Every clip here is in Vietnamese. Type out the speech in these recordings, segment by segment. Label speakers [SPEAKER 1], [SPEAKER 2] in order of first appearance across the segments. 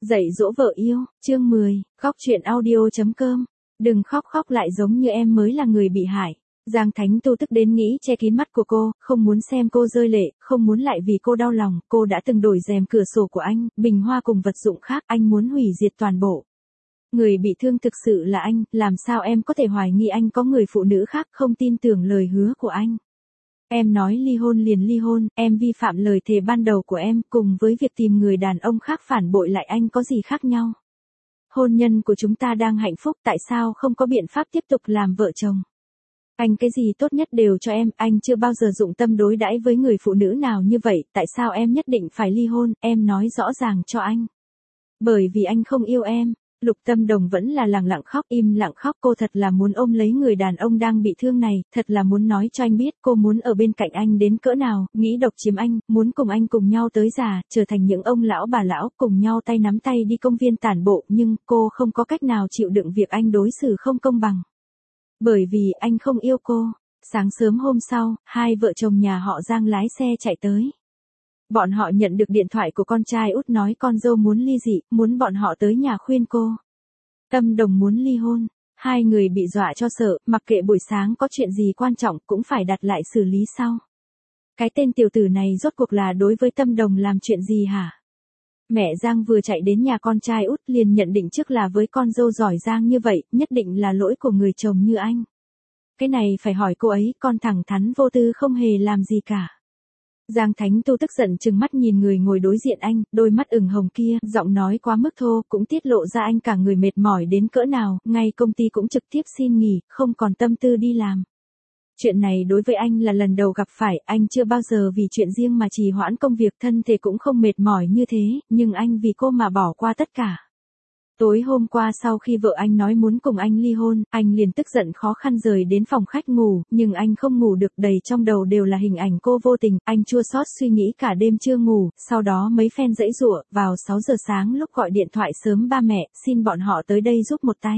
[SPEAKER 1] Dạy dỗ vợ yêu, chương 10, khóc chuyện audio.com. Đừng khóc khóc lại giống như em mới là người bị hại. Giang Thánh Tu tức đến nghĩ che kín mắt của cô, không muốn xem cô rơi lệ, không muốn lại vì cô đau lòng. Cô đã từng đổi rèm cửa sổ của anh, bình hoa cùng vật dụng khác, anh muốn hủy diệt toàn bộ. Người bị thương thực sự là anh, làm sao em có thể hoài nghi anh có người phụ nữ khác, không tin tưởng lời hứa của anh. Em nói ly hôn liền ly hôn, em vi phạm lời thề ban đầu của em, cùng với việc tìm người đàn ông khác phản bội lại anh có gì khác nhau. Hôn nhân của chúng ta đang hạnh phúc, tại sao không có biện pháp tiếp tục làm vợ chồng. Anh cái gì tốt nhất đều cho em, anh chưa bao giờ dụng tâm đối đãi với người phụ nữ nào như vậy, tại sao em nhất định phải ly hôn, em nói rõ ràng cho anh. Bởi vì anh không yêu em. Lục Tâm Đồng vẫn là lặng lặng khóc, im lặng khóc, cô thật là muốn ôm lấy người đàn ông đang bị thương này, thật là muốn nói cho anh biết cô muốn ở bên cạnh anh đến cỡ nào, nghĩ độc chiếm anh, muốn cùng anh cùng nhau tới già, trở thành những ông lão bà lão, cùng nhau tay nắm tay đi công viên tản bộ, nhưng cô không có cách nào chịu đựng việc anh đối xử không công bằng. Bởi vì anh không yêu cô. Sáng sớm hôm sau, hai vợ chồng nhà họ Giang lái xe chạy tới. Bọn họ nhận được điện thoại của con trai út nói con dâu muốn ly dị, muốn bọn họ tới nhà khuyên cô. Tâm Đồng muốn ly hôn, hai người bị dọa cho sợ, mặc kệ buổi sáng có chuyện gì quan trọng cũng phải đặt lại xử lý sau. Cái tên tiểu tử này rốt cuộc là đối với Tâm Đồng làm chuyện gì hả? Mẹ Giang vừa chạy đến nhà con trai út liền nhận định trước là với con dâu giỏi giang như vậy, nhất định là lỗi của người chồng như anh. Cái này phải hỏi cô ấy, con thẳng thắn vô tư không hề làm gì cả. Giang Thánh Tu tức giận trừng mắt nhìn người ngồi đối diện anh, đôi mắt ửng hồng kia, giọng nói quá mức thô, cũng tiết lộ ra anh cả người mệt mỏi đến cỡ nào, ngay công ty cũng trực tiếp xin nghỉ, không còn tâm tư đi làm. Chuyện này đối với anh là lần đầu gặp phải, anh chưa bao giờ vì chuyện riêng mà trì hoãn công việc, thân thể cũng không mệt mỏi như thế, nhưng anh vì cô mà bỏ qua tất cả. Tối hôm qua sau khi vợ anh nói muốn cùng anh ly hôn, anh liền tức giận khó khăn rời đến phòng khách ngủ, nhưng anh không ngủ được, đầy trong đầu đều là hình ảnh cô vô tình, anh chua xót suy nghĩ cả đêm chưa ngủ, sau đó mấy phen giãy giụa, vào 6 giờ sáng lúc gọi điện thoại sớm ba mẹ, xin bọn họ tới đây giúp một tay.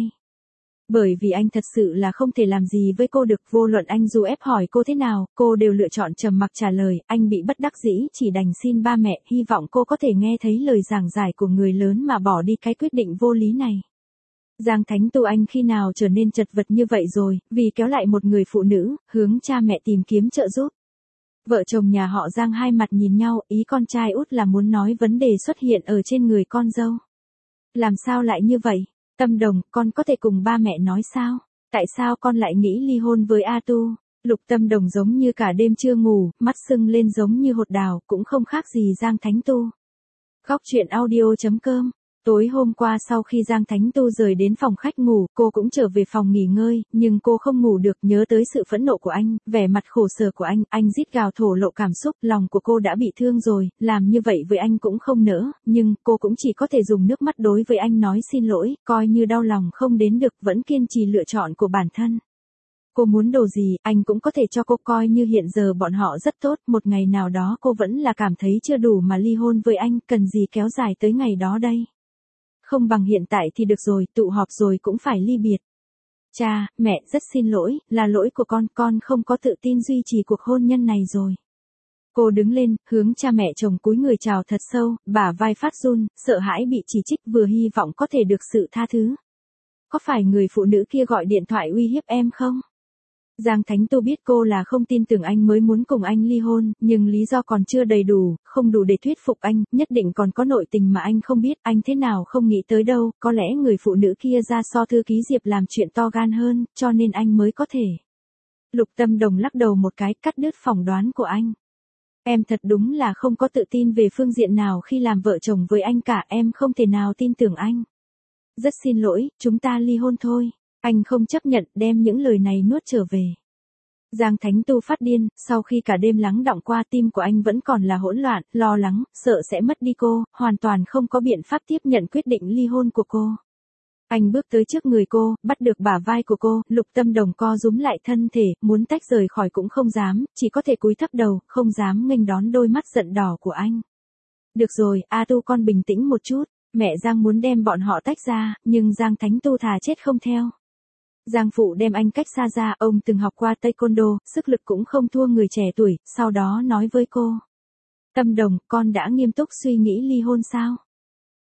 [SPEAKER 1] Bởi vì anh thật sự là không thể làm gì với cô được, vô luận anh dù ép hỏi cô thế nào, cô đều lựa chọn trầm mặc trả lời, anh bị bất đắc dĩ, chỉ đành xin ba mẹ, hy vọng cô có thể nghe thấy lời giảng giải của người lớn mà bỏ đi cái quyết định vô lý này. Giang Thánh Tu anh khi nào trở nên chật vật như vậy rồi, vì kéo lại một người phụ nữ, hướng cha mẹ tìm kiếm trợ giúp. Vợ chồng nhà họ Giang hai mặt nhìn nhau, ý con trai út là muốn nói vấn đề xuất hiện ở trên người con dâu. Làm sao lại như vậy? Tâm Đồng, con có thể cùng ba mẹ nói sao? Tại sao con lại nghĩ ly hôn với A Tu? Lục Tâm Đồng giống như cả đêm chưa ngủ, mắt sưng lên giống như hột đào, cũng không khác gì Giang Thánh Tu. Khóc chuyện audio.com. Tối hôm qua sau khi Giang Thánh Tu rời đến phòng khách ngủ, cô cũng trở về phòng nghỉ ngơi, nhưng cô không ngủ được, nhớ tới sự phẫn nộ của anh, vẻ mặt khổ sở của anh rít gào thổ lộ cảm xúc, lòng của cô đã bị thương rồi, làm như vậy với anh cũng không nỡ, nhưng cô cũng chỉ có thể dùng nước mắt đối với anh nói xin lỗi, coi như đau lòng không đến được, vẫn kiên trì lựa chọn của bản thân. Cô muốn đồ gì, anh cũng có thể cho cô, coi như hiện giờ bọn họ rất tốt, một ngày nào đó cô vẫn là cảm thấy chưa đủ mà ly hôn với anh, cần gì kéo dài tới ngày đó đây. Không bằng hiện tại thì được rồi, tụ họp rồi cũng phải ly biệt. Cha, mẹ, rất xin lỗi, là lỗi của con không có tự tin duy trì cuộc hôn nhân này rồi. Cô đứng lên, hướng cha mẹ chồng cúi người chào thật sâu, bả vai phát run, sợ hãi bị chỉ trích, vừa hy vọng có thể được sự tha thứ. Có phải người phụ nữ kia gọi điện thoại uy hiếp em không? Giang Thánh Tu biết cô là không tin tưởng anh mới muốn cùng anh ly hôn, nhưng lý do còn chưa đầy đủ, không đủ để thuyết phục anh, nhất định còn có nội tình mà anh không biết, anh thế nào không nghĩ tới đâu, có lẽ người phụ nữ kia ra so thư ký Diệp làm chuyện to gan hơn, cho nên anh mới có thể. Lục Tâm Đồng lắc đầu một cái, cắt đứt phỏng đoán của anh. Em thật đúng là không có tự tin về phương diện nào khi làm vợ chồng với anh cả, em không thể nào tin tưởng anh. Rất xin lỗi, chúng ta ly hôn thôi. Anh không chấp nhận, đem những lời này nuốt trở về. Giang Thánh Tu phát điên, sau khi cả đêm lắng đọng qua, tim của anh vẫn còn là hỗn loạn, lo lắng, sợ sẽ mất đi cô, hoàn toàn không có biện pháp tiếp nhận quyết định ly hôn của cô. Anh bước tới trước người cô, bắt được bả vai của cô, Lục Tâm Đồng co rúm lại thân thể, muốn tách rời khỏi cũng không dám, chỉ có thể cúi thấp đầu, không dám nghênh đón đôi mắt giận đỏ của anh. Được rồi, A Tu con bình tĩnh một chút, mẹ Giang muốn đem bọn họ tách ra, nhưng Giang Thánh Tu thà chết không theo. Giang Phụ đem anh cách xa ra, ông từng học qua taekwondo, sức lực cũng không thua người trẻ tuổi, sau đó nói với cô. Tâm Đồng, con đã nghiêm túc suy nghĩ ly hôn sao?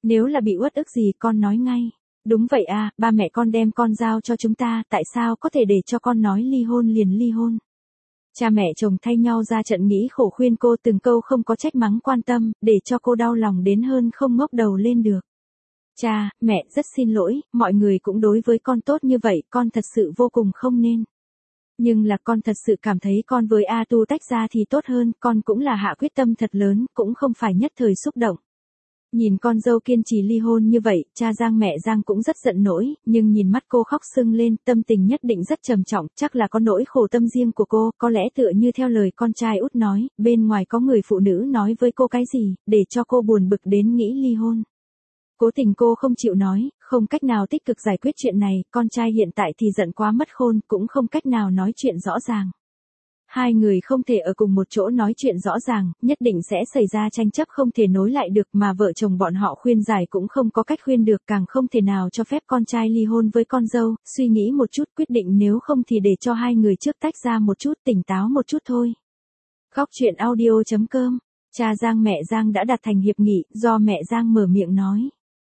[SPEAKER 1] Nếu là bị uất ức gì con nói ngay. Đúng vậy à, ba mẹ con đem con giao cho chúng ta, tại sao có thể để cho con nói ly hôn liền ly hôn. Cha mẹ chồng thay nhau ra trận nghĩ khổ khuyên cô từng câu không có trách mắng quan tâm, để cho cô đau lòng đến hơn không ngóc đầu lên được. Cha, mẹ rất xin lỗi, mọi người cũng đối với con tốt như vậy, con thật sự vô cùng không nên. Nhưng là con thật sự cảm thấy con với A Tu tách ra thì tốt hơn, con cũng là hạ quyết tâm thật lớn, cũng không phải nhất thời xúc động. Nhìn con dâu kiên trì ly hôn như vậy, cha Giang mẹ Giang cũng rất giận nỗi, nhưng nhìn mắt cô khóc sưng lên, tâm tình nhất định rất trầm trọng, chắc là có nỗi khổ tâm riêng của cô, có lẽ tựa như theo lời con trai út nói, bên ngoài có người phụ nữ nói với cô cái gì, để cho cô buồn bực đến nghĩ ly hôn. Cố tình cô không chịu nói, không cách nào tích cực giải quyết chuyện này, con trai hiện tại thì giận quá mất khôn, cũng không cách nào nói chuyện rõ ràng. Hai người không thể ở cùng một chỗ nói chuyện rõ ràng, nhất định sẽ xảy ra tranh chấp không thể nối lại được mà vợ chồng bọn họ khuyên giải cũng không có cách khuyên được, càng không thể nào cho phép con trai ly hôn với con dâu, suy nghĩ một chút quyết định nếu không thì để cho hai người trước tách ra một chút, tỉnh táo một chút thôi. Góc truyện audio.com. Cha Giang mẹ Giang đã đạt thành hiệp nghị, do mẹ Giang mở miệng nói.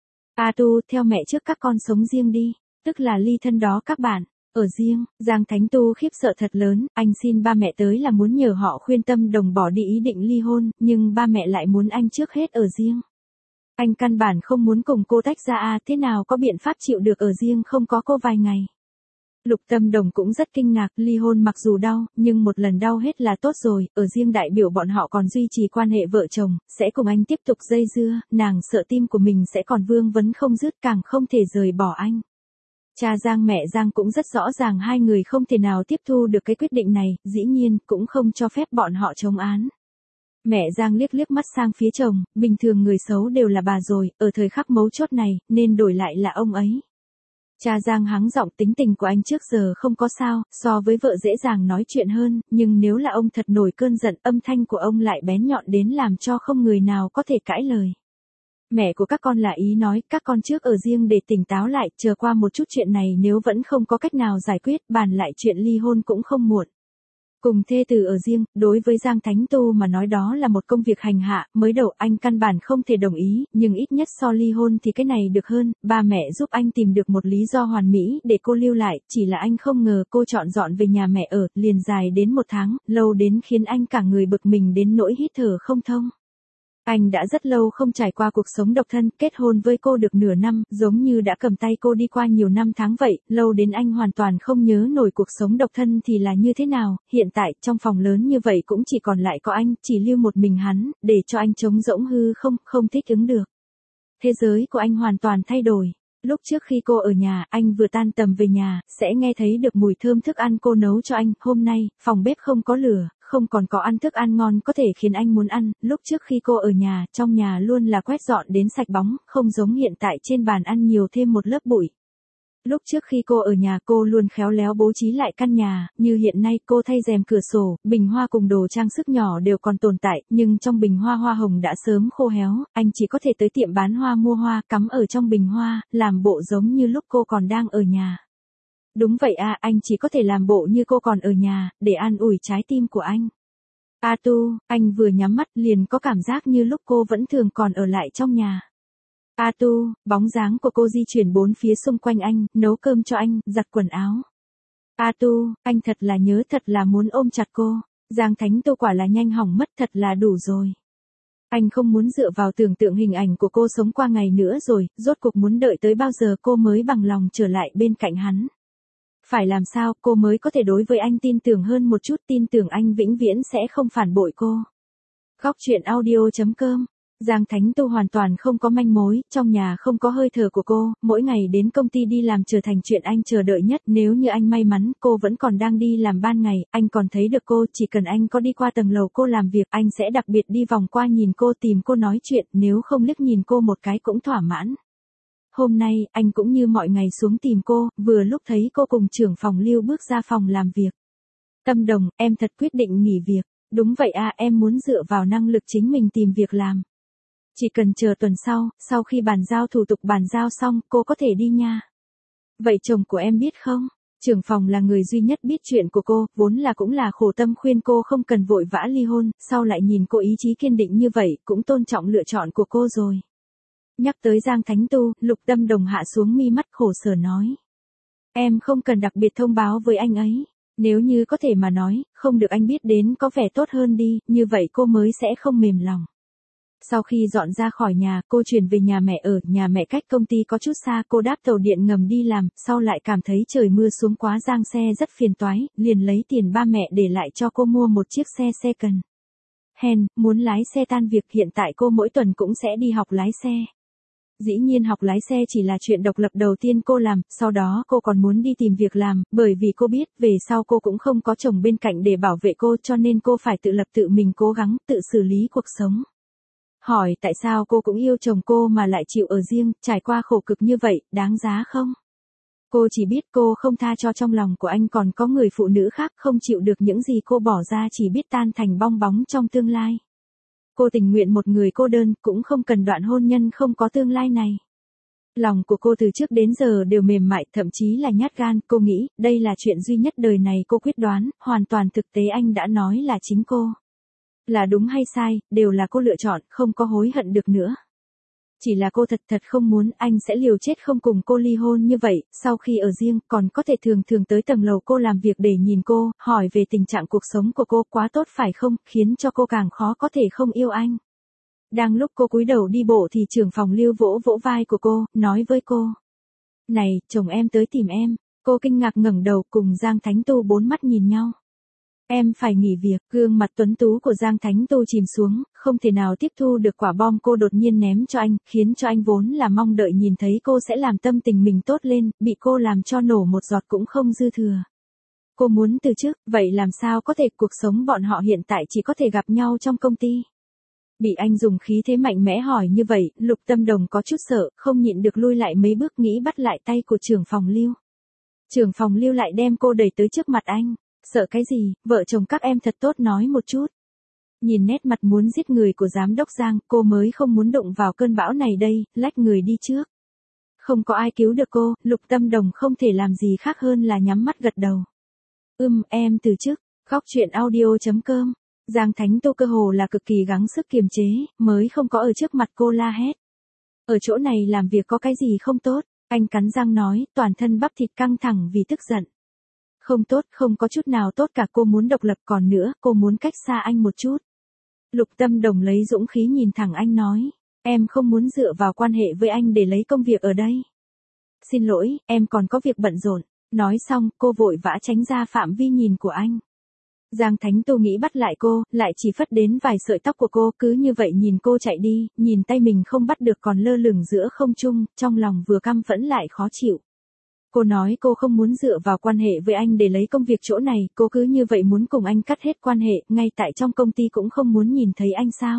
[SPEAKER 1] A Tu, theo mẹ trước các con sống riêng đi, tức là ly thân đó các bạn. Ở riêng, Giang Thánh Tu khiếp sợ thật lớn, anh xin ba mẹ tới là muốn nhờ họ khuyên tâm đồng bỏ đi ý định ly hôn, nhưng ba mẹ lại muốn anh trước hết ở riêng. Anh căn bản không muốn cùng cô tách ra à, thế nào có biện pháp chịu được ở riêng không có cô vài ngày. Lục Tâm Đồng cũng rất kinh ngạc, ly hôn mặc dù đau, nhưng một lần đau hết là tốt rồi, ở riêng đại biểu bọn họ còn duy trì quan hệ vợ chồng, sẽ cùng anh tiếp tục dây dưa, nàng sợ tim của mình sẽ còn vương vấn không dứt, càng không thể rời bỏ anh. Cha Giang mẹ Giang cũng rất rõ ràng hai người không thể nào tiếp thu được cái quyết định này, dĩ nhiên cũng không cho phép bọn họ chống án. Mẹ Giang liếc liếc mắt sang phía chồng, bình thường người xấu đều là bà rồi, ở thời khắc mấu chốt này, nên đổi lại là ông ấy. Cha Giang hắng giọng, tính tình của anh trước giờ không có sao, so với vợ dễ dàng nói chuyện hơn, nhưng nếu là ông thật nổi cơn giận, âm thanh của ông lại bén nhọn đến làm cho không người nào có thể cãi lời. Mẹ của các con là ý nói, các con trước ở riêng để tỉnh táo lại, chờ qua một chút chuyện này nếu vẫn không có cách nào giải quyết, bàn lại chuyện ly hôn cũng không muộn. Cùng thê tử ở riêng, đối với Giang Thánh Tu mà nói đó là một công việc hành hạ, mới đầu anh căn bản không thể đồng ý, nhưng ít nhất so ly hôn thì cái này được hơn, ba mẹ giúp anh tìm được một lý do hoàn mỹ để cô lưu lại, chỉ là anh không ngờ cô chọn dọn về nhà mẹ ở, liền dài đến 1 tháng, lâu đến khiến anh cả người bực mình đến nỗi hít thở không thông. Anh đã rất lâu không trải qua cuộc sống độc thân, kết hôn với cô được nửa năm, giống như đã cầm tay cô đi qua nhiều năm tháng vậy, lâu đến anh hoàn toàn không nhớ nổi cuộc sống độc thân thì là như thế nào, hiện tại, trong phòng lớn như vậy cũng chỉ còn lại có anh, chỉ lưu một mình hắn, để cho anh trống rỗng hư không thích ứng được. Thế giới của anh hoàn toàn thay đổi. Lúc trước khi cô ở nhà, anh vừa tan tầm về nhà, sẽ nghe thấy được mùi thơm thức ăn cô nấu cho anh, hôm nay, phòng bếp không có lửa, không còn có ăn thức ăn ngon có thể khiến anh muốn ăn, lúc trước khi cô ở nhà, trong nhà luôn là quét dọn đến sạch bóng, không giống hiện tại trên bàn ăn nhiều thêm một lớp bụi. Lúc trước khi cô ở nhà cô luôn khéo léo bố trí lại căn nhà, như hiện nay cô thay rèm cửa sổ, bình hoa cùng đồ trang sức nhỏ đều còn tồn tại, nhưng trong bình hoa hoa hồng đã sớm khô héo, anh chỉ có thể tới tiệm bán hoa mua hoa, cắm ở trong bình hoa, làm bộ giống như lúc cô còn đang ở nhà. Đúng vậy à, anh chỉ có thể làm bộ như cô còn ở nhà, để an ủi trái tim của anh. A Tu, anh vừa nhắm mắt liền có cảm giác như lúc cô vẫn thường còn ở lại trong nhà. A Tu, bóng dáng của cô di chuyển bốn phía xung quanh anh, nấu cơm cho anh, giặt quần áo. A Tu, anh thật là nhớ, thật là muốn ôm chặt cô. Giang Thánh Tu quả là nhanh hỏng mất, thật là đủ rồi. Anh không muốn dựa vào tưởng tượng hình ảnh của cô sống qua ngày nữa rồi, rốt cuộc muốn đợi tới bao giờ cô mới bằng lòng trở lại bên cạnh hắn. Phải làm sao cô mới có thể đối với anh tin tưởng hơn một chút, tin tưởng anh vĩnh viễn sẽ không phản bội cô. Góc truyện audio.com. Giang Thánh Tu hoàn toàn không có manh mối, trong nhà không có hơi thở của cô, mỗi ngày đến công ty đi làm trở thành chuyện anh chờ đợi nhất, nếu như anh may mắn, cô vẫn còn đang đi làm ban ngày, anh còn thấy được cô, chỉ cần anh có đi qua tầng lầu cô làm việc, anh sẽ đặc biệt đi vòng qua nhìn cô tìm cô nói chuyện, nếu không liếc nhìn cô một cái cũng thỏa mãn. Hôm nay, anh cũng như mọi ngày xuống tìm cô, vừa lúc thấy cô cùng trưởng phòng Lưu bước ra phòng làm việc. Tâm Đồng, em thật quyết định nghỉ việc. Đúng vậy à, em muốn dựa vào năng lực chính mình tìm việc làm. Chỉ cần chờ tuần sau khi bàn giao thủ tục bàn giao xong, cô có thể đi nha. Vậy chồng của em biết không? Trưởng phòng là người duy nhất biết chuyện của cô, vốn là cũng là khổ tâm khuyên cô không cần vội vã ly hôn, sau lại nhìn cô ý chí kiên định như vậy, cũng tôn trọng lựa chọn của cô rồi. Nhắc tới Giang Thánh Tu, Lục Tâm Đồng hạ xuống mi mắt khổ sở nói. Em không cần đặc biệt thông báo với anh ấy. Nếu như có thể mà nói, không được anh biết đến có vẻ tốt hơn đi, như vậy cô mới sẽ không mềm lòng. Sau khi dọn ra khỏi nhà, cô chuyển về nhà mẹ ở, nhà mẹ cách công ty có chút xa, cô đáp tàu điện ngầm đi làm, sau lại cảm thấy trời mưa xuống quá giang xe rất phiền toái, liền lấy tiền ba mẹ để lại cho cô mua một chiếc xe second hand, muốn lái xe tan việc. Hiện tại cô mỗi tuần cũng sẽ đi học lái xe. Dĩ nhiên học lái xe chỉ là chuyện độc lập đầu tiên cô làm, sau đó cô còn muốn đi tìm việc làm, bởi vì cô biết về sau cô cũng không có chồng bên cạnh để bảo vệ cô, cho nên cô phải tự lập tự mình cố gắng, tự xử lý cuộc sống. Hỏi tại sao cô cũng yêu chồng cô mà lại chịu ở riêng, trải qua khổ cực như vậy, đáng giá không? Cô chỉ biết cô không tha cho trong lòng của anh còn có người phụ nữ khác, không chịu được những gì cô bỏ ra chỉ biết tan thành bong bóng trong tương lai. Cô tình nguyện một người cô đơn, cũng không cần đoạn hôn nhân không có tương lai này. Lòng của cô từ trước đến giờ đều mềm mại, thậm chí là nhát gan, cô nghĩ, đây là chuyện duy nhất đời này cô quyết đoán, hoàn toàn thực tế anh đã nói là chính cô. Là đúng hay sai, đều là cô lựa chọn, không có hối hận được nữa. Chỉ là cô thật không muốn anh sẽ liều chết không cùng cô ly hôn như vậy, sau khi ở riêng, còn có thể thường tới tầng lầu cô làm việc để nhìn cô, hỏi về tình trạng cuộc sống của cô, quá tốt phải không, khiến cho cô càng khó có thể không yêu anh. Đang lúc cô cúi đầu đi bộ thì trưởng phòng Lưu vỗ vỗ vai của cô, nói với cô. Này, chồng em tới tìm em. Cô kinh ngạc ngẩng đầu cùng Giang Thánh Tu bốn mắt nhìn nhau. Em phải nghỉ việc, gương mặt tuấn tú của Giang Thánh Tu chìm xuống, không thể nào tiếp thu được quả bom cô đột nhiên ném cho anh, khiến cho anh vốn là mong đợi nhìn thấy cô sẽ làm tâm tình mình tốt lên, bị cô làm cho nổ một giọt cũng không dư thừa. Cô muốn từ chức, vậy làm sao có thể, cuộc sống bọn họ hiện tại chỉ có thể gặp nhau trong công ty. Bị anh dùng khí thế mạnh mẽ hỏi như vậy, Lục Tâm Đồng có chút sợ, không nhịn được lui lại mấy bước nghĩ bắt lại tay của trưởng phòng Lưu. Trưởng phòng Lưu lại đem cô đẩy tới trước mặt anh. Sợ cái gì, vợ chồng các em thật tốt nói một chút. Nhìn nét mặt muốn giết người của giám đốc Giang, cô mới không muốn đụng vào cơn bão này đây, lách người đi trước. Không có ai cứu được cô, Lục Tâm Đồng không thể làm gì khác hơn là nhắm mắt gật đầu. Em từ chức, góc chuyện audio.com. Giang Thánh Tu cơ hồ là cực kỳ gắng sức kiềm chế, mới không có ở trước mặt cô la hét. Ở chỗ này làm việc có cái gì không tốt, anh cắn răng nói, toàn thân bắp thịt căng thẳng vì tức giận. Không tốt, không có chút nào tốt cả, cô muốn độc lập, còn nữa, cô muốn cách xa anh một chút. Lục Tâm Đồng lấy dũng khí nhìn thẳng anh nói, em không muốn dựa vào quan hệ với anh để lấy công việc ở đây. Xin lỗi, em còn có việc bận rộn. Nói xong, cô vội vã tránh ra phạm vi nhìn của anh. Giang Thánh Tu nghĩ bắt lại cô, lại chỉ phất đến vài sợi tóc của cô, cứ như vậy nhìn cô chạy đi, nhìn tay mình không bắt được còn lơ lửng giữa không trung, trong lòng vừa căm phẫn lại khó chịu. Cô nói cô không muốn dựa vào quan hệ với anh để lấy công việc chỗ này, cô cứ như vậy muốn cùng anh cắt hết quan hệ, ngay tại trong công ty cũng không muốn nhìn thấy anh sao.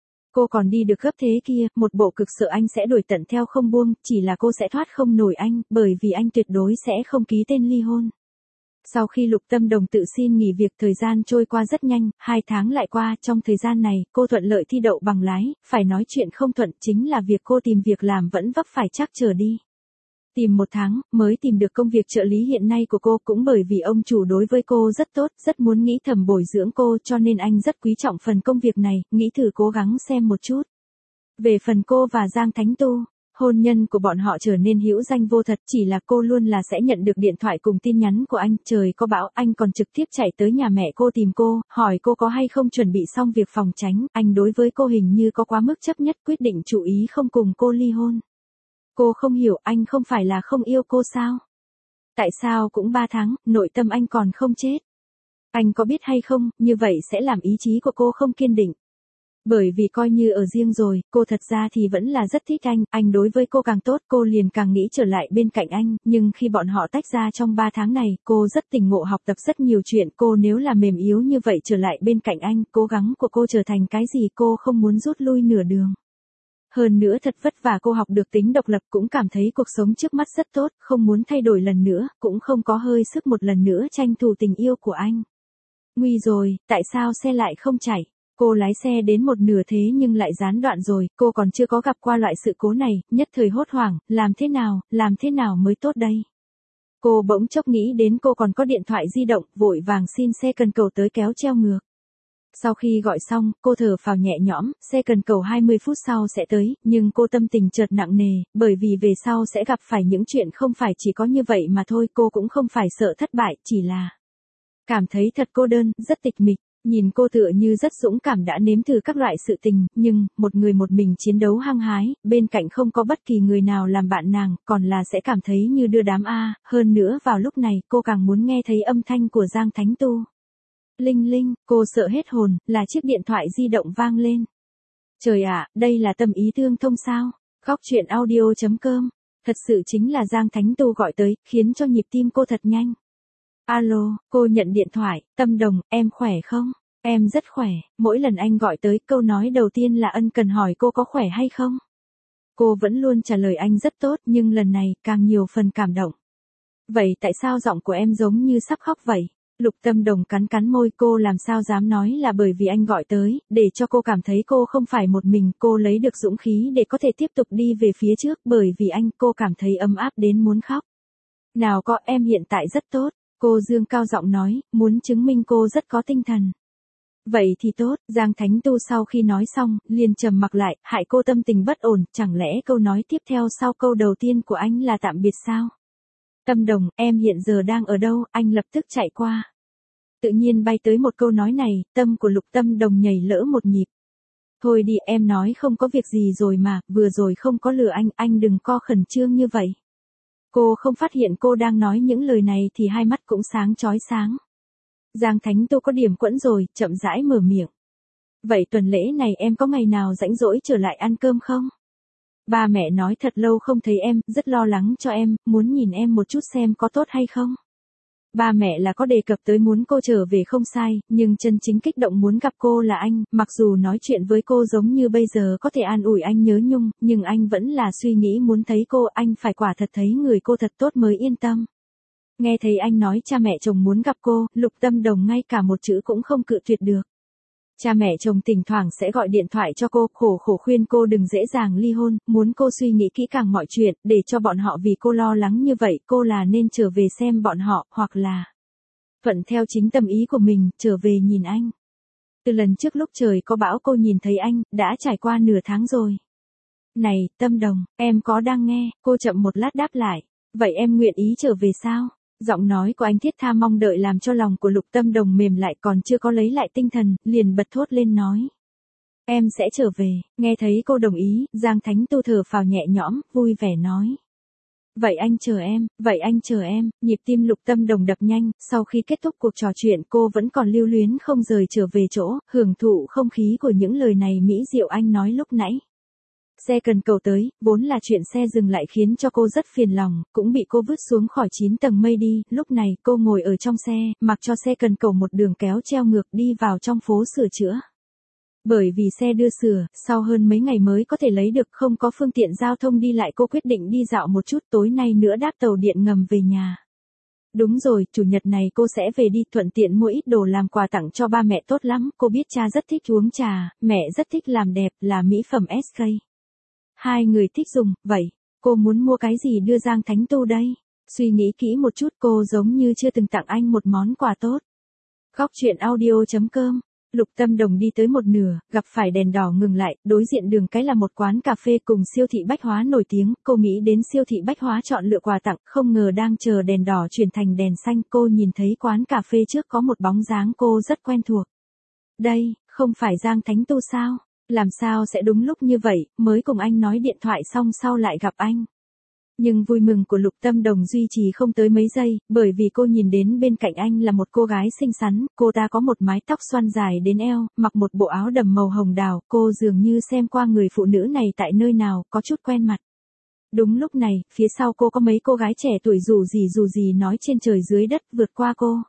[SPEAKER 1] Cô còn đi được gấp thế kia, một bộ cực sợ anh sẽ đuổi tận theo không buông, chỉ là cô sẽ thoát không nổi anh, bởi vì anh tuyệt đối sẽ không ký tên ly hôn. Sau khi Lục Tâm Đồng tự xin nghỉ việc, thời gian trôi qua rất nhanh, 2 tháng lại qua, trong thời gian này, cô thuận lợi thi đậu bằng lái, phải nói chuyện không thuận chính là việc cô tìm việc làm vẫn vấp phải trắc trở đi. Tìm 1 tháng, mới tìm được công việc trợ lý hiện nay của cô, cũng bởi vì ông chủ đối với cô rất tốt, rất muốn nghĩ thầm bồi dưỡng cô, cho nên anh rất quý trọng phần công việc này, nghĩ thử cố gắng xem một chút. Về phần cô và Giang Thánh Tu, hôn nhân của bọn họ trở nên hữu danh vô thật, chỉ là cô luôn là sẽ nhận được điện thoại cùng tin nhắn của anh, trời có bão, anh còn trực tiếp chạy tới nhà mẹ cô tìm cô, hỏi cô có hay không chuẩn bị xong việc phòng tránh, anh đối với cô hình như có quá mức chấp nhất, quyết định chủ ý không cùng cô ly hôn. Cô không hiểu, anh không phải là không yêu cô sao? Tại sao cũng 3 tháng, nội tâm anh còn không chết? Anh có biết hay không, như vậy sẽ làm ý chí của cô không kiên định. Bởi vì coi như ở riêng rồi, cô thật ra thì vẫn là rất thích anh đối với cô càng tốt, cô liền càng nghĩ trở lại bên cạnh anh, nhưng khi bọn họ tách ra trong 3 tháng này, cô rất tỉnh ngộ học tập rất nhiều chuyện, cô nếu là mềm yếu như vậy trở lại bên cạnh anh, cố gắng của cô trở thành cái gì cô không muốn rút lui nửa đường. Hơn nữa thật vất vả cô học được tính độc lập, cũng cảm thấy cuộc sống trước mắt rất tốt, không muốn thay đổi lần nữa, cũng không có hơi sức một lần nữa tranh thủ tình yêu của anh. Nguy rồi, tại sao xe lại không chạy? Cô lái xe đến một nửa thế nhưng lại gián đoạn rồi, cô còn chưa có gặp qua loại sự cố này, nhất thời hốt hoảng, làm thế nào mới tốt đây? Cô bỗng chốc nghĩ đến cô còn có điện thoại di động, vội vàng xin xe cần cầu tới kéo treo ngược. Sau khi gọi xong, cô thở phào nhẹ nhõm, xe cần cầu 20 phút sau sẽ tới, nhưng cô tâm tình chợt nặng nề, bởi vì về sau sẽ gặp phải những chuyện không phải chỉ có như vậy mà thôi, cô cũng không phải sợ thất bại, chỉ là cảm thấy thật cô đơn, rất tịch mịch. Nhìn cô tựa như rất dũng cảm đã nếm thử các loại sự tình, nhưng, một người một mình chiến đấu hăng hái, bên cạnh không có bất kỳ người nào làm bạn nàng, còn là sẽ cảm thấy như đưa đám A, hơn nữa vào lúc này, cô càng muốn nghe thấy âm thanh của Giang Thánh Tu. Linh linh, cô sợ hết hồn, là chiếc điện thoại di động vang lên. Trời ạ, đây là Tâm Ý Tương Thông sao? Góc truyện audio.com. Thật sự chính là Giang Thánh Tu gọi tới, khiến cho nhịp tim cô thật nhanh. Alo, cô nhận điện thoại, Tâm Đồng, em khỏe không? Em rất khỏe, mỗi lần anh gọi tới, câu nói đầu tiên là ân cần hỏi cô có khỏe hay không? Cô vẫn luôn trả lời anh rất tốt, nhưng lần này, càng nhiều phần cảm động. Vậy tại sao giọng của em giống như sắp khóc vậy? Lục Tâm Đồng cắn cắn môi, cô làm sao dám nói là bởi vì anh gọi tới, để cho cô cảm thấy cô không phải một mình, cô lấy được dũng khí để có thể tiếp tục đi về phía trước, bởi vì anh, cô cảm thấy ấm áp đến muốn khóc. Nào có, em hiện tại rất tốt, cô dương cao giọng nói, muốn chứng minh cô rất có tinh thần. Vậy thì tốt, Giang Thánh Tu sau khi nói xong, liền trầm mặc lại, hại cô tâm tình bất ổn, chẳng lẽ câu nói tiếp theo sau câu đầu tiên của anh là tạm biệt sao? Tâm Đồng, em hiện giờ đang ở đâu, anh lập tức chạy qua. Tự nhiên bay tới một câu nói này, tâm của Lục Tâm Đồng nhảy lỡ một nhịp. Thôi đi, em nói không có việc gì rồi mà, vừa rồi không có lừa anh đừng co khẩn trương như vậy. Cô không phát hiện cô đang nói những lời này thì hai mắt cũng sáng chói sáng. Giang Thánh Tu có điểm quẫn rồi, chậm rãi mở miệng. Vậy tuần lễ này em có ngày nào rảnh rỗi trở lại ăn cơm không? Ba mẹ nói thật lâu không thấy em, rất lo lắng cho em, muốn nhìn em một chút xem có tốt hay không. Ba mẹ là có đề cập tới muốn cô trở về không sai, nhưng chân chính kích động muốn gặp cô là anh, mặc dù nói chuyện với cô giống như bây giờ có thể an ủi anh nhớ nhung, nhưng anh vẫn là suy nghĩ muốn thấy cô, anh phải quả thật thấy người cô thật tốt mới yên tâm. Nghe thấy anh nói cha mẹ chồng muốn gặp cô, Lục Tâm Đồng ngay cả một chữ cũng không cự tuyệt được. Cha mẹ chồng thỉnh thoảng sẽ gọi điện thoại cho cô, khổ khổ khuyên cô đừng dễ dàng ly hôn, muốn cô suy nghĩ kỹ càng mọi chuyện, để cho bọn họ vì cô lo lắng như vậy, cô là nên trở về xem bọn họ, hoặc là thuận theo chính tâm ý của mình, trở về nhìn anh. Từ lần trước lúc trời có bão cô nhìn thấy anh, đã trải qua nửa tháng rồi. Này, Tâm Đồng, em có đang nghe, cô chậm một lát đáp lại. Vậy em nguyện ý trở về sao? Giọng nói của anh thiết tha mong đợi làm cho lòng của Lục Tâm Đồng mềm lại, còn chưa có lấy lại tinh thần, liền bật thốt lên nói. Em sẽ trở về, nghe thấy cô đồng ý, Giang Thánh Tu thở phào nhẹ nhõm, vui vẻ nói. Vậy anh chờ em, nhịp tim Lục Tâm Đồng đập nhanh, sau khi kết thúc cuộc trò chuyện cô vẫn còn lưu luyến không rời trở về chỗ, hưởng thụ không khí của những lời này mỹ diệu anh nói lúc nãy. Xe cần cầu tới, vốn là chuyện xe dừng lại khiến cho cô rất phiền lòng, cũng bị cô vứt xuống khỏi 9 tầng mây đi, lúc này cô ngồi ở trong xe, mặc cho xe cần cầu một đường kéo treo ngược đi vào trong phố sửa chữa. Bởi vì xe đưa sửa, sau hơn mấy ngày mới có thể lấy được, không có phương tiện giao thông đi lại, cô quyết định đi dạo một chút, tối nay nữa đáp tàu điện ngầm về nhà. Đúng rồi, chủ nhật này cô sẽ về đi, thuận tiện mua ít đồ làm quà tặng cho ba mẹ tốt lắm, cô biết cha rất thích uống trà, mẹ rất thích làm đẹp, là mỹ phẩm SK. Hai người thích dùng, vậy, cô muốn mua cái gì đưa Giang Thánh Tu đây? Suy nghĩ kỹ một chút, cô giống như chưa từng tặng anh một món quà tốt. Góc truyện audio.com. Lục Tâm Đồng đi tới một nửa, gặp phải đèn đỏ ngừng lại, đối diện đường cái là một quán cà phê cùng siêu thị bách hóa nổi tiếng, cô nghĩ đến siêu thị bách hóa chọn lựa quà tặng, không ngờ đang chờ đèn đỏ chuyển thành đèn xanh, cô nhìn thấy quán cà phê trước có một bóng dáng cô rất quen thuộc. Đây, không phải Giang Thánh Tu sao? Làm sao sẽ đúng lúc như vậy, mới cùng anh nói điện thoại xong sau lại gặp anh. Nhưng vui mừng của Lục Tâm Đồng duy trì không tới mấy giây, bởi vì cô nhìn đến bên cạnh anh là một cô gái xinh xắn, cô ta có một mái tóc xoăn dài đến eo, mặc một bộ áo đầm màu hồng đào, cô dường như xem qua người phụ nữ này tại nơi nào, có chút quen mặt. Đúng lúc này, phía sau cô có mấy cô gái trẻ tuổi dù gì nói trên trời dưới đất vượt qua cô.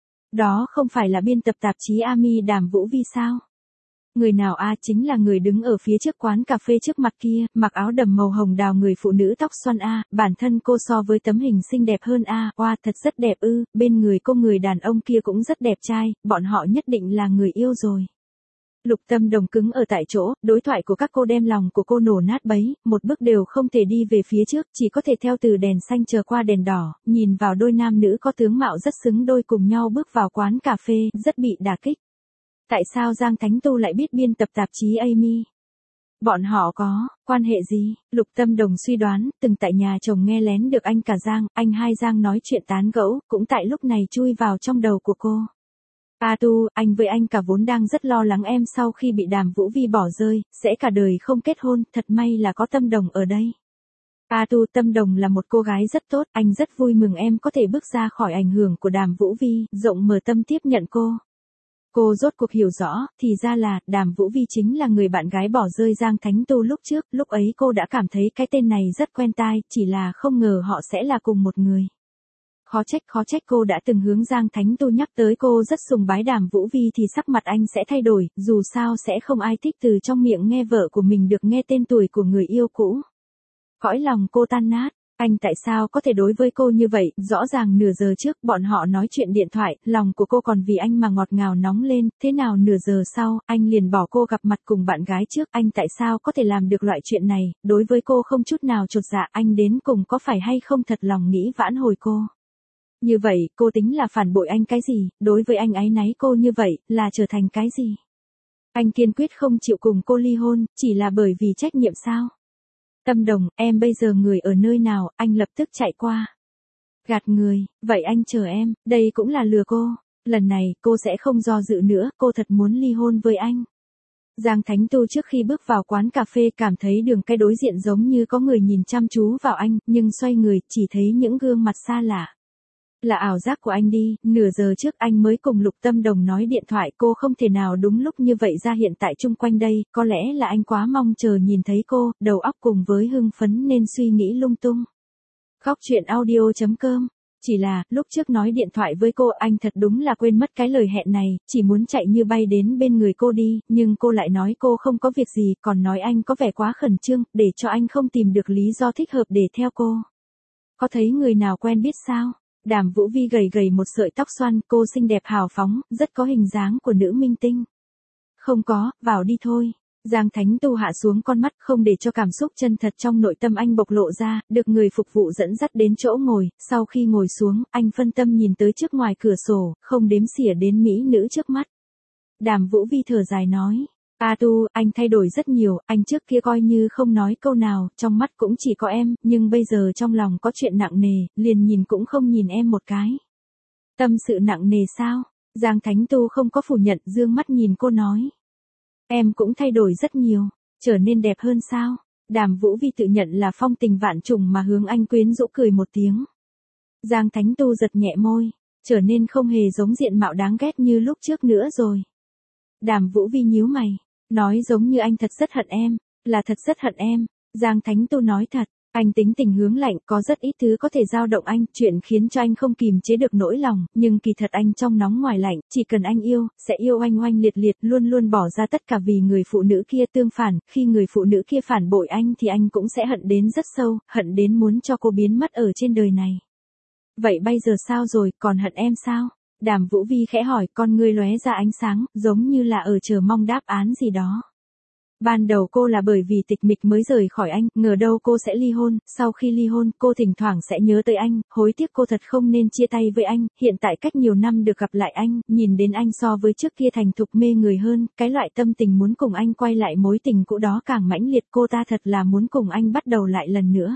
[SPEAKER 1] Đó không phải là biên tập tạp chí Ami Đàm Vũ Vi sao? Người nào chính là người đứng ở phía trước quán cà phê trước mặt kia, mặc áo đầm màu hồng đào, người phụ nữ tóc xoăn bản thân cô so với tấm hình xinh đẹp hơn oa thật rất đẹp bên người cô người đàn ông kia cũng rất đẹp trai, bọn họ nhất định là người yêu rồi. Lục Tâm Đồng cứng ở tại chỗ, đối thoại của các cô đem lòng của cô nổ nát bấy, một bước đều không thể đi về phía trước, chỉ có thể theo từ đèn xanh chờ qua đèn đỏ, nhìn vào đôi nam nữ có tướng mạo rất xứng đôi cùng nhau bước vào quán cà phê, rất bị đả kích. Tại sao Giang Thánh Tu lại biết biên tập tạp chí Amy? Bọn họ có quan hệ gì? Lục Tâm Đồng suy đoán, từng tại nhà chồng nghe lén được anh cả Giang, anh hai Giang nói chuyện tán gẫu, cũng tại lúc này chui vào trong đầu của cô. A Tu, anh với anh cả vốn đang rất lo lắng em sau khi bị Đàm Vũ Vi bỏ rơi, sẽ cả đời không kết hôn, thật may là có Tâm Đồng ở đây. A Tu, Tâm Đồng là một cô gái rất tốt, anh rất vui mừng em có thể bước ra khỏi ảnh hưởng của Đàm Vũ Vi, rộng mở tâm tiếp nhận cô. Cô rốt cuộc hiểu rõ, thì ra là, Đàm Vũ Vi chính là người bạn gái bỏ rơi Giang Thánh Tu lúc trước, lúc ấy cô đã cảm thấy cái tên này rất quen tai, chỉ là không ngờ họ sẽ là cùng một người. Khó trách cô đã từng hướng Giang Thánh Tu nhắc tới cô rất sùng bái Đàm Vũ Vi thì sắc mặt anh sẽ thay đổi, dù sao sẽ không ai thích từ trong miệng nghe vợ của mình được nghe tên tuổi của người yêu cũ. Cõi lòng cô tan nát. Anh tại sao có thể đối với cô như vậy, rõ ràng nửa giờ trước bọn họ nói chuyện điện thoại, lòng của cô còn vì anh mà ngọt ngào nóng lên, thế nào nửa giờ sau, anh liền bỏ cô gặp mặt cùng bạn gái trước, anh tại sao có thể làm được loại chuyện này, đối với cô không chút nào chột dạ, anh đến cùng có phải hay không thật lòng nghĩ vãn hồi cô. Như vậy, cô tính là phản bội anh cái gì, đối với anh áy náy cô như vậy, là trở thành cái gì? Anh kiên quyết không chịu cùng cô ly hôn, chỉ là bởi vì trách nhiệm sao? Tâm Đồng, em bây giờ người ở nơi nào, anh lập tức chạy qua. Gạt người, vậy anh chờ em, đây cũng là lừa cô. Lần này, cô sẽ không do dự nữa, cô thật muốn ly hôn với anh. Giang Thánh Tu trước khi bước vào quán cà phê cảm thấy đường cái đối diện giống như có người nhìn chăm chú vào anh, nhưng xoay người, chỉ thấy những gương mặt xa lạ. Là ảo giác của anh đi, nửa giờ trước anh mới cùng Lục Tâm Đồng nói điện thoại, cô không thể nào đúng lúc như vậy ra hiện tại chung quanh đây, có lẽ là anh quá mong chờ nhìn thấy cô, đầu óc cùng với hưng phấn nên suy nghĩ lung tung. Khóc chuyện audio.com. Chỉ là, lúc trước nói điện thoại với cô anh thật đúng là quên mất cái lời hẹn này, chỉ muốn chạy như bay đến bên người cô đi, nhưng cô lại nói cô không có việc gì, còn nói anh có vẻ quá khẩn trương, để cho anh không tìm được lý do thích hợp để theo cô. Có thấy người nào quen biết sao? Đàm Vũ Vi gầy gầy một sợi tóc xoăn, cô xinh đẹp hào phóng, rất có hình dáng của nữ minh tinh. Không có, vào đi thôi. Giang Thánh Tu hạ xuống con mắt không để cho cảm xúc chân thật trong nội tâm anh bộc lộ ra, được người phục vụ dẫn dắt đến chỗ ngồi, sau khi ngồi xuống, anh phân tâm nhìn tới trước ngoài cửa sổ, không đếm xỉa đến mỹ nữ trước mắt. Đàm Vũ Vi thở dài nói. A Tu, anh thay đổi rất nhiều, anh trước kia coi như không nói câu nào, trong mắt cũng chỉ có em, nhưng bây giờ trong lòng có chuyện nặng nề, liền nhìn cũng không nhìn em một cái. Tâm sự nặng nề sao? Giang Thánh Tu không có phủ nhận, dương mắt nhìn cô nói. Em cũng thay đổi rất nhiều, trở nên đẹp hơn sao? Đàm Vũ Vi tự nhận là phong tình vạn trùng mà hướng anh quyến rũ cười một tiếng. Giang Thánh Tu giật nhẹ môi, trở nên không hề giống diện mạo đáng ghét như lúc trước nữa rồi. Đàm Vũ Vi nhíu mày. Nói giống như anh thật rất hận em, là thật rất hận em. Giang Thánh Tu nói thật, anh tính tình hướng lạnh, có rất ít thứ có thể dao động anh, chuyện khiến cho anh không kìm chế được nỗi lòng, nhưng kỳ thật anh trong nóng ngoài lạnh, chỉ cần anh yêu, sẽ yêu oanh oanh liệt liệt, luôn luôn bỏ ra tất cả vì người phụ nữ kia tương phản, khi người phụ nữ kia phản bội anh thì anh cũng sẽ hận đến rất sâu, hận đến muốn cho cô biến mất ở trên đời này. Vậy bây giờ sao rồi, còn hận em sao? Đàm Vũ Vi khẽ hỏi, con ngươi lóe ra ánh sáng, giống như là ở chờ mong đáp án gì đó. Ban đầu cô là bởi vì tịch mịch mới rời khỏi anh, ngờ đâu cô sẽ ly hôn, sau khi ly hôn, cô thỉnh thoảng sẽ nhớ tới anh, hối tiếc cô thật không nên chia tay với anh, hiện tại cách nhiều năm được gặp lại anh, nhìn đến anh so với trước kia thành thục mê người hơn, cái loại tâm tình muốn cùng anh quay lại mối tình cũ đó càng mãnh liệt, cô ta thật là muốn cùng anh bắt đầu lại lần nữa.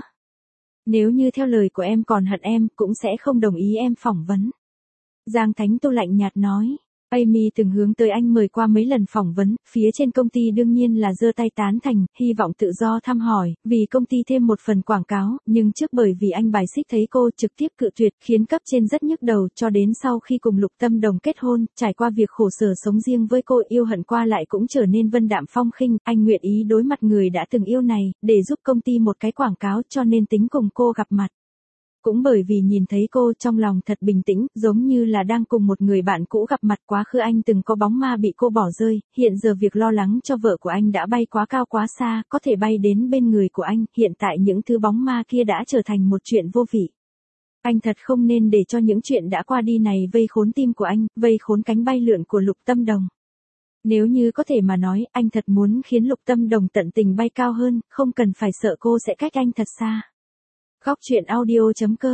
[SPEAKER 1] Nếu như theo lời của em còn hận em, cũng sẽ không đồng ý em phỏng vấn. Giang Thánh Tu lạnh nhạt nói. Amy từng hướng tới anh mời qua mấy lần phỏng vấn, phía trên công ty đương nhiên là giơ tay tán thành, hy vọng tự do thăm hỏi, vì công ty thêm một phần quảng cáo, nhưng trước bởi vì anh bài xích thấy cô trực tiếp cự tuyệt, khiến cấp trên rất nhức đầu, cho đến sau khi cùng Lục Tâm Đồng kết hôn, trải qua việc khổ sở sống riêng với cô, yêu hận qua lại cũng trở nên vân đạm phong khinh, anh nguyện ý đối mặt người đã từng yêu này, để giúp công ty một cái quảng cáo, cho nên tính cùng cô gặp mặt. Cũng bởi vì nhìn thấy cô trong lòng thật bình tĩnh, giống như là đang cùng một người bạn cũ gặp mặt. Quá khứ anh từng có bóng ma bị cô bỏ rơi, hiện giờ việc lo lắng cho vợ của anh đã bay quá cao quá xa, có thể bay đến bên người của anh, hiện tại những thứ bóng ma kia đã trở thành một chuyện vô vị. Anh thật không nên để cho những chuyện đã qua đi này vây khốn tim của anh, vây khốn cánh bay lượn của Lục Tâm Đồng. Nếu như có thể mà nói, anh thật muốn khiến Lục Tâm Đồng tận tình bay cao hơn, không cần phải sợ cô sẽ cách anh thật xa. Khóc chuyện audio.com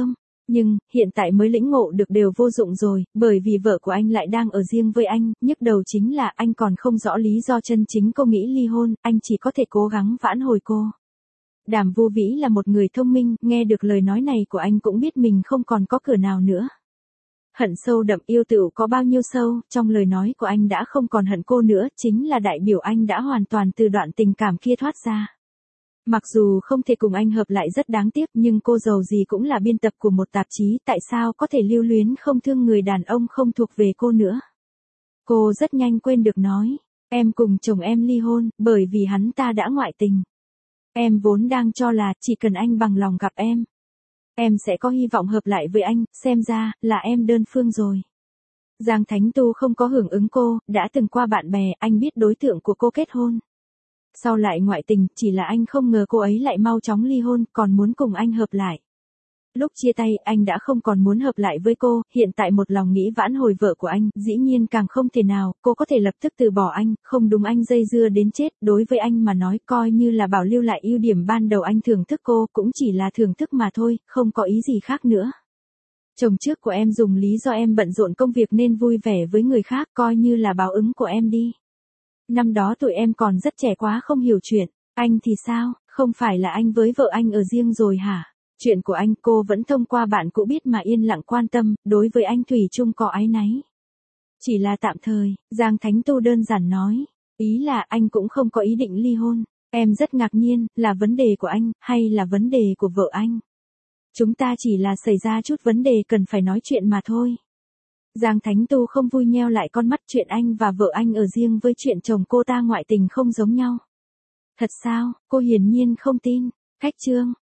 [SPEAKER 1] Nhưng, hiện tại mới lĩnh ngộ được đều vô dụng rồi, bởi vì vợ của anh lại đang ở riêng với anh, nhức đầu chính là anh còn không rõ lý do chân chính cô nghĩ ly hôn, anh chỉ có thể cố gắng vãn hồi cô. Đàm Vô Vĩ là một người thông minh, nghe được lời nói này của anh cũng biết mình không còn có cửa nào nữa. Hận sâu đậm yêu tựu có bao nhiêu sâu, trong lời nói của anh đã không còn hận cô nữa, chính là đại biểu anh đã hoàn toàn từ đoạn tình cảm kia thoát ra. Mặc dù không thể cùng anh hợp lại rất đáng tiếc nhưng cô dầu gì cũng là biên tập của một tạp chí, tại sao có thể lưu luyến không thương người đàn ông không thuộc về cô nữa. Cô rất nhanh quên được nói, em cùng chồng em ly hôn, bởi vì hắn ta đã ngoại tình. Em vốn đang cho là chỉ cần anh bằng lòng gặp em sẽ có hy vọng hợp lại với anh, xem ra là em đơn phương rồi. Giang Thánh Tu không có hưởng ứng cô, đã từng qua bạn bè, anh biết đối tượng của cô kết hôn. Sau lại ngoại tình, chỉ là anh không ngờ cô ấy lại mau chóng ly hôn, còn muốn cùng anh hợp lại. Lúc chia tay, anh đã không còn muốn hợp lại với cô, hiện tại một lòng nghĩ vãn hồi vợ của anh, dĩ nhiên càng không thể nào, cô có thể lập tức từ bỏ anh, không đúng anh dây dưa đến chết, đối với anh mà nói coi như là bảo lưu lại ưu điểm ban đầu anh thưởng thức cô, cũng chỉ là thưởng thức mà thôi, không có ý gì khác nữa. Chồng trước của em dùng lý do em bận rộn công việc nên vui vẻ với người khác, coi như là báo ứng của em đi. Năm đó tụi em còn rất trẻ quá không hiểu chuyện, anh thì sao, không phải là anh với vợ anh ở riêng rồi hả? Chuyện của anh cô vẫn thông qua bạn cũ biết mà yên lặng quan tâm, đối với anh thủy chung có áy náy. Chỉ là tạm thời, Giang Thánh Tu đơn giản nói, ý là anh cũng không có ý định ly hôn, em rất ngạc nhiên, là vấn đề của anh, hay là vấn đề của vợ anh? Chúng ta chỉ là xảy ra chút vấn đề cần phải nói chuyện mà thôi. Giang Thánh Tu không vui nheo lại con mắt, chuyện anh và vợ anh ở riêng với chuyện chồng cô ta ngoại tình không giống nhau. Thật sao, cô hiển nhiên không tin. Khách chương.